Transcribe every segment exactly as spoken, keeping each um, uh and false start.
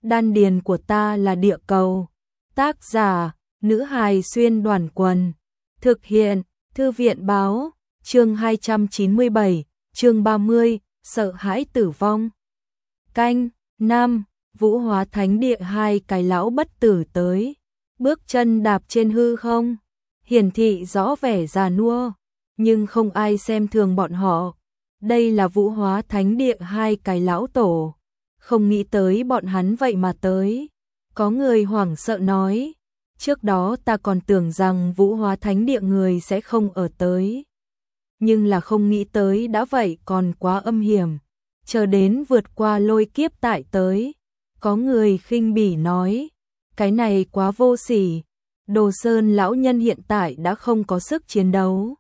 đan điền của ta là địa cầu. Tác giả, nữ hài xuyên đoàn quần. Thực hiện, thư viện báo, chương hai trăm chín mươi bảy, chương ba mươi, sợ hãi tử vong. Canh, năm, Vũ Hóa Thánh Địa hai cái lão bất tử tới. Bước chân đạp trên hư không, hiển thị rõ vẻ già nua, nhưng không ai xem thường bọn họ. Đây là Vũ Hóa Thánh Địa hai cái lão tổ. Không nghĩ tới bọn hắn vậy mà tới. Có người hoảng sợ nói, trước đó ta còn tưởng rằng Vũ Hóa Thánh Địa người sẽ không ở tới. Nhưng là không nghĩ tới đã vậy còn quá âm hiểm. Chờ đến vượt qua lôi kiếp tại tới. Có người khinh bỉ nói, cái này quá vô sỉ. Đồ Sơn lão nhân hiện tại đã không có sức chiến đấu.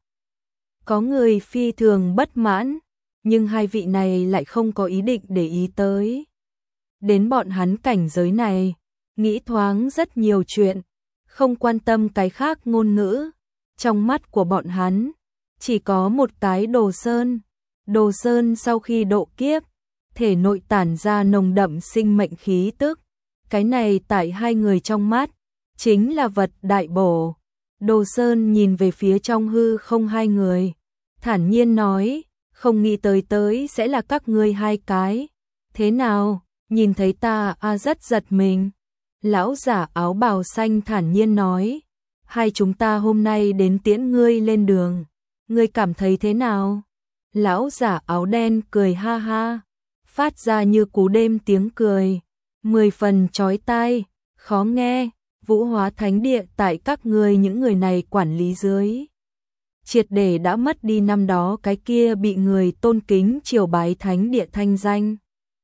Có người phi thường bất mãn, nhưng hai vị này lại không có ý định để ý tới. Đến bọn hắn cảnh giới này, nghĩ thoáng rất nhiều chuyện, không quan tâm cái khác ngôn ngữ. Trong mắt của bọn hắn, chỉ có một cái Đồ Sơn. Đồ Sơn sau khi độ kiếp, thể nội tản ra nồng đậm sinh mệnh khí tức. Cái này tại hai người trong mắt, chính là vật đại bổ. Đồ Sơn nhìn về phía trong hư không hai người, thản nhiên nói, không nghĩ tới tới sẽ là các ngươi hai cái. Thế nào, nhìn thấy ta a rất giật mình. Lão giả áo bào xanh thản nhiên nói, hai chúng ta hôm nay đến tiễn ngươi lên đường. Ngươi cảm thấy thế nào? Lão giả áo đen cười ha ha, phát ra như cú đêm tiếng cười, mười phần chói tai, khó nghe. Vũ Hóa Thánh Địa tại các ngươi những người này quản lý dưới, triệt để đã mất đi năm đó cái kia bị người tôn kính triều bái thánh địa thanh danh.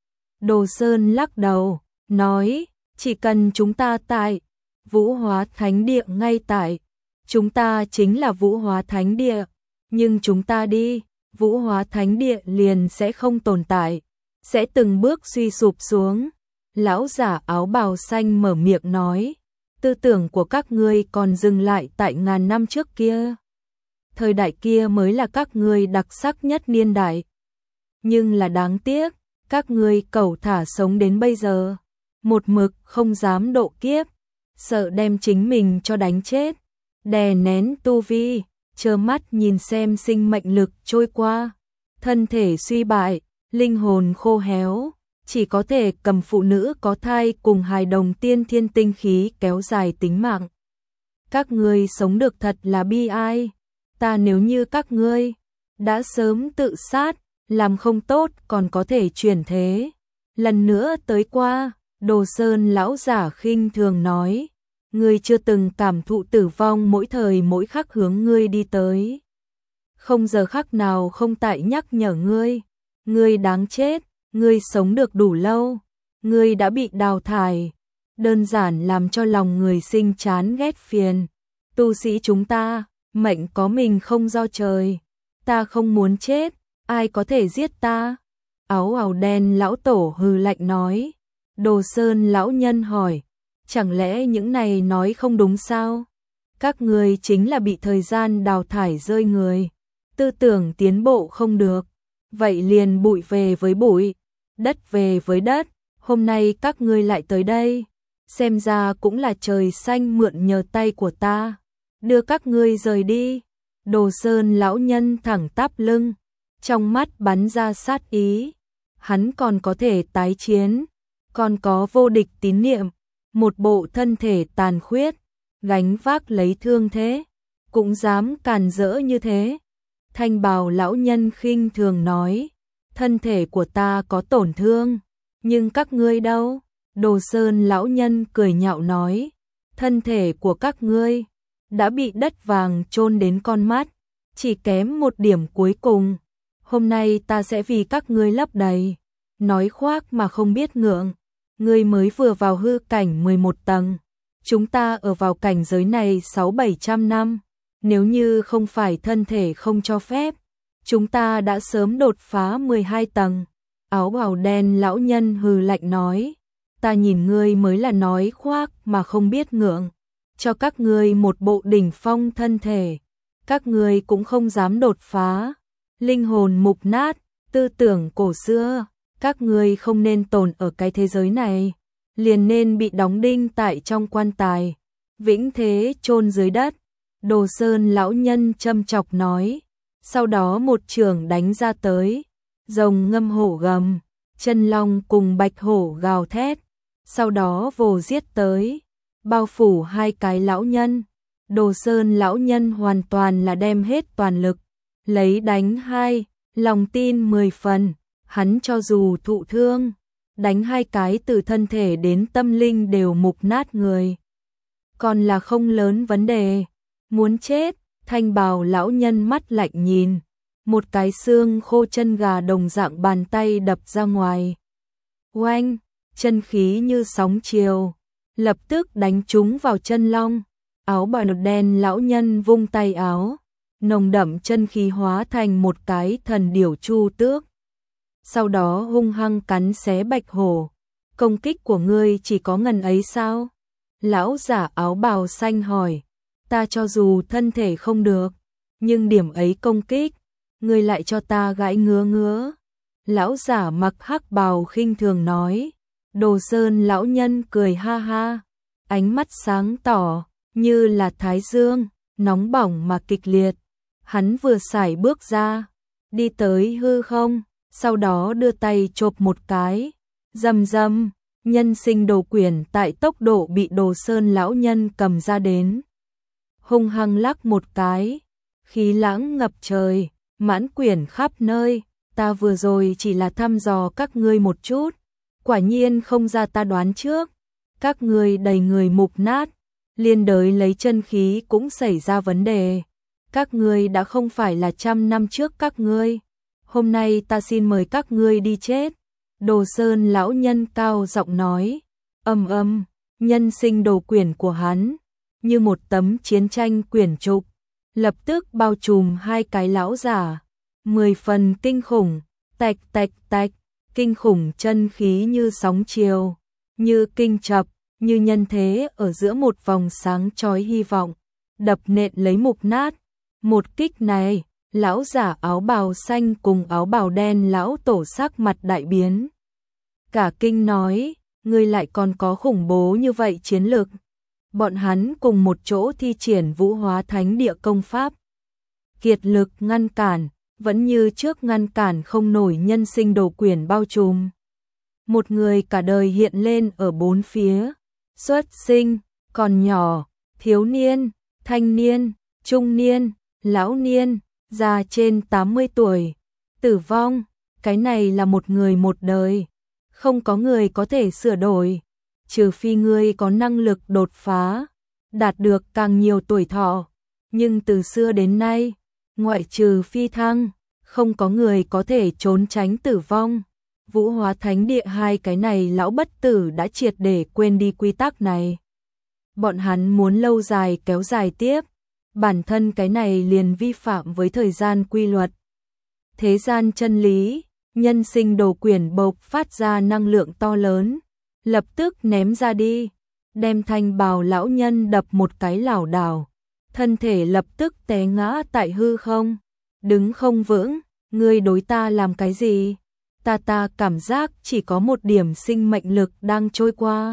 Đồ Sơn lắc đầu, nói, chỉ cần chúng ta tại, Vũ Hóa Thánh Địa ngay tại, chúng ta chính là Vũ Hóa Thánh Địa, nhưng chúng ta đi, Vũ Hóa Thánh Địa liền sẽ không tồn tại, sẽ từng bước suy sụp xuống. Lão giả áo bào xanh mở miệng nói, tư tưởng của các ngươi còn dừng lại tại ngàn năm trước kia. Thời đại kia mới là các ngươi đặc sắc nhất niên đại. Nhưng là đáng tiếc, các ngươi cẩu thả sống đến bây giờ, một mực không dám độ kiếp, sợ đem chính mình cho đánh chết, đè nén tu vi, trơ mắt nhìn xem sinh mệnh lực trôi qua, thân thể suy bại, linh hồn khô héo, chỉ có thể cầm phụ nữ có thai cùng hài đồng tiên thiên tinh khí kéo dài tính mạng. Các ngươi sống được thật là bi ai. Ta nếu như các ngươi đã sớm tự sát, làm không tốt còn có thể chuyển thế. Lần nữa tới qua, Đồ Sơn lão giả khinh thường nói, ngươi chưa từng cảm thụ tử vong mỗi thời mỗi khắc hướng ngươi đi tới. Không giờ khắc nào không tại nhắc nhở ngươi, ngươi đáng chết, ngươi sống được đủ lâu, ngươi đã bị đào thải, đơn giản làm cho lòng người sinh chán ghét phiền. Tu sĩ chúng ta, mệnh có mình không do trời, ta không muốn chết, ai có thể giết ta? Áo áo đen lão tổ hừ lạnh nói. Đồ Sơn lão nhân hỏi, chẳng lẽ những này nói không đúng sao? Các người chính là bị thời gian đào thải rơi người, tư tưởng tiến bộ không được, vậy liền bụi về với bụi, đất về với đất, hôm nay các ngươi lại tới đây, xem ra cũng là trời xanh mượn nhờ tay của ta, đưa các ngươi rời đi. Đồ Sơn lão nhân thẳng tắp lưng, trong mắt bắn ra sát ý, hắn còn có thể tái chiến, còn có vô địch tín niệm, một bộ thân thể tàn khuyết, gánh vác lấy thương thế, cũng dám càn rỡ như thế. Thanh bào lão nhân khinh thường nói, thân thể của ta có tổn thương, nhưng các ngươi đâu? Đồ Sơn lão nhân cười nhạo nói, thân thể của các ngươi đã bị đất vàng chôn đến con mắt, chỉ kém một điểm cuối cùng. Hôm nay ta sẽ vì các ngươi lấp đầy. Nói khoác mà không biết ngượng, ngươi mới vừa vào hư cảnh mười một tầng, chúng ta ở vào cảnh giới này sáu bảy trăm năm, nếu như không phải thân thể không cho phép, chúng ta đã sớm đột phá mười hai tầng. Áo bào đen lão nhân hừ lạnh nói, ta nhìn ngươi mới là nói khoác mà không biết ngượng, cho các ngươi một bộ đỉnh phong thân thể, các ngươi cũng không dám đột phá, linh hồn mục nát, tư tưởng cổ xưa, các ngươi không nên tồn ở cái thế giới này. liền nên bị đóng đinh tại trong quan tài, vĩnh thế chôn dưới đất. Đồ Sơn lão nhân châm chọc nói, sau đó một chưởng đánh ra tới, rồng ngâm hổ gầm, chân long cùng bạch hổ gào thét, sau đó vồ giết tới, bao phủ hai cái lão nhân. Đồ Sơn lão nhân hoàn toàn là đem hết toàn lực, lấy đánh hai, lòng tin mười phần, hắn cho dù thụ thương, đánh hai cái từ thân thể đến tâm linh đều mục nát người. Còn là không lớn vấn đề, muốn chết, thanh bào lão nhân mắt lạnh nhìn, một cái xương khô chân gà đồng dạng bàn tay đập ra ngoài. Oanh, chân khí như sóng chiều, lập tức đánh trúng vào chân long. Áo bào đen lão nhân vung tay áo, nồng đậm chân khí hóa thành một cái thần điểu chu tước. Sau đó hung hăng cắn xé bạch hổ. Công kích của ngươi chỉ có ngần ấy sao? Lão giả áo bào xanh hỏi. Ta cho dù thân thể không được, nhưng điểm ấy công kích, ngươi lại cho ta gãi ngứa ngứa. Lão giả mặc hắc bào khinh thường nói. Đồ Sơn lão nhân cười ha ha, ánh mắt sáng tỏ, như là thái dương, nóng bỏng mà kịch liệt. Hắn vừa sải bước ra, đi tới hư không, sau đó đưa tay chộp một cái, rầm rầm, nhân sinh đồ quyển tại tốc độ bị Đồ Sơn lão nhân cầm ra đến. Hung hăng lắc một cái, khí lãng ngập trời, mãn quyển khắp nơi. Ta vừa rồi chỉ là thăm dò các ngươi một chút, quả nhiên không ra ta đoán trước, các ngươi đầy người mục nát, liên đới lấy chân khí cũng xảy ra vấn đề. Các ngươi đã không phải là trăm năm trước các ngươi, hôm nay ta xin mời các ngươi đi chết. Đồ Sơn lão nhân cao giọng nói, ầm ầm, nhân sinh đồ quyển của hắn, như một tấm chiến tranh quyển trục, lập tức bao trùm hai cái lão giả, mười phần kinh khủng, tạch tạch tạch, kinh khủng chân khí như sóng chiều, như kinh chập, như nhân thế ở giữa một vòng sáng chói hy vọng, đập nện lấy mục nát. Một kích này, lão giả áo bào xanh cùng áo bào đen lão tổ sắc mặt đại biến. Cả kinh nói, ngươi lại còn có khủng bố như vậy chiến lực. Bọn hắn cùng một chỗ thi triển vũ hóa thánh địa công pháp. Kiệt lực ngăn cản, vẫn như trước ngăn cản không nổi nhân sinh đồ quyển bao trùm. Một người cả đời hiện lên ở bốn phía, xuất sinh, còn nhỏ, thiếu niên, thanh niên, trung niên, lão niên, già trên tám mươi tuổi, tử vong, cái này là một người một đời, không có người có thể sửa đổi, trừ phi ngươi có năng lực đột phá, đạt được càng nhiều tuổi thọ, nhưng từ xưa đến nay, ngoại trừ phi thăng, không có người có thể trốn tránh tử vong. Vũ hóa thánh địa hai cái này lão bất tử đã triệt để quên đi quy tắc này. Bọn hắn muốn lâu dài kéo dài tiếp, bản thân cái này liền vi phạm với thời gian quy luật. Thế gian chân lý, nhân sinh đồ quyển bộc phát ra năng lượng to lớn, lập tức ném ra đi, đem thanh bào lão nhân đập một cái lảo đảo, thân thể lập tức té ngã tại hư không, đứng không vững. Ngươi đối ta làm cái gì? Ta ta cảm giác chỉ có một điểm sinh mệnh lực đang trôi qua.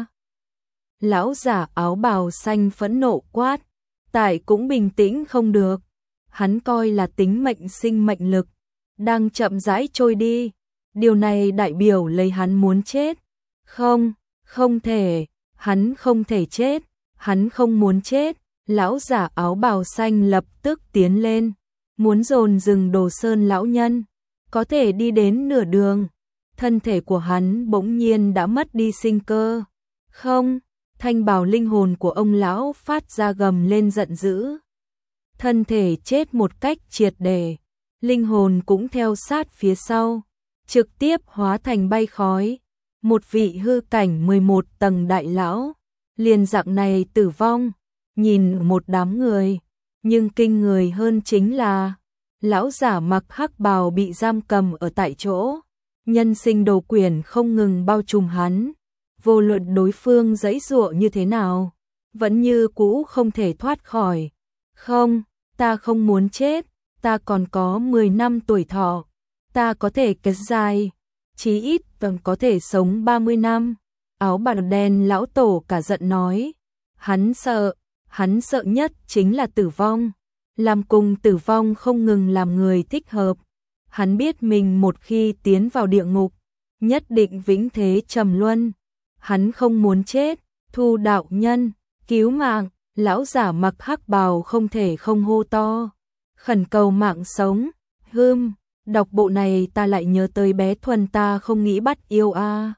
Lão giả áo bào xanh phẫn nộ quát, tại cũng bình tĩnh không được. Hắn coi là tính mệnh sinh mệnh lực đang chậm rãi trôi đi. Điều này đại biểu lấy hắn muốn chết. Không, không thể, hắn không thể chết, hắn không muốn chết. Lão giả áo bào xanh lập tức tiến lên, muốn dồn dừng Đồ Sơn lão nhân, có thể đi đến nửa đường, thân thể của hắn bỗng nhiên đã mất đi sinh cơ. Không, thanh bào linh hồn của ông lão phát ra gầm lên giận dữ. Thân thể chết một cách triệt để, linh hồn cũng theo sát phía sau, trực tiếp hóa thành bay khói. Một vị hư cảnh mười một tầng đại lão, liền dạng này tử vong, nhìn một đám người. Nhưng kinh người hơn chính là, lão giả mặc hắc bào bị giam cầm ở tại chỗ, nhân sinh đồ quyển không ngừng bao trùm hắn, vô luận đối phương giãy giụa như thế nào, vẫn như cũ không thể thoát khỏi. Không, ta không muốn chết, ta còn có mười năm tuổi thọ, ta có thể kết dài, chí ít còn có thể sống ba mươi năm, Áo bào đen lão tổ cả giận nói, hắn sợ, hắn sợ nhất chính là tử vong, làm cùng tử vong không ngừng làm người thích hợp. Hắn biết mình một khi tiến vào địa ngục, nhất định vĩnh thế trầm luân. Hắn không muốn chết, Thu đạo nhân, cứu mạng, lão giả mặc hắc bào không thể không hô to, khẩn cầu mạng sống. Hưm, đọc bộ này ta lại nhớ tới bé Thuần ta không nghĩ bắt yêu a.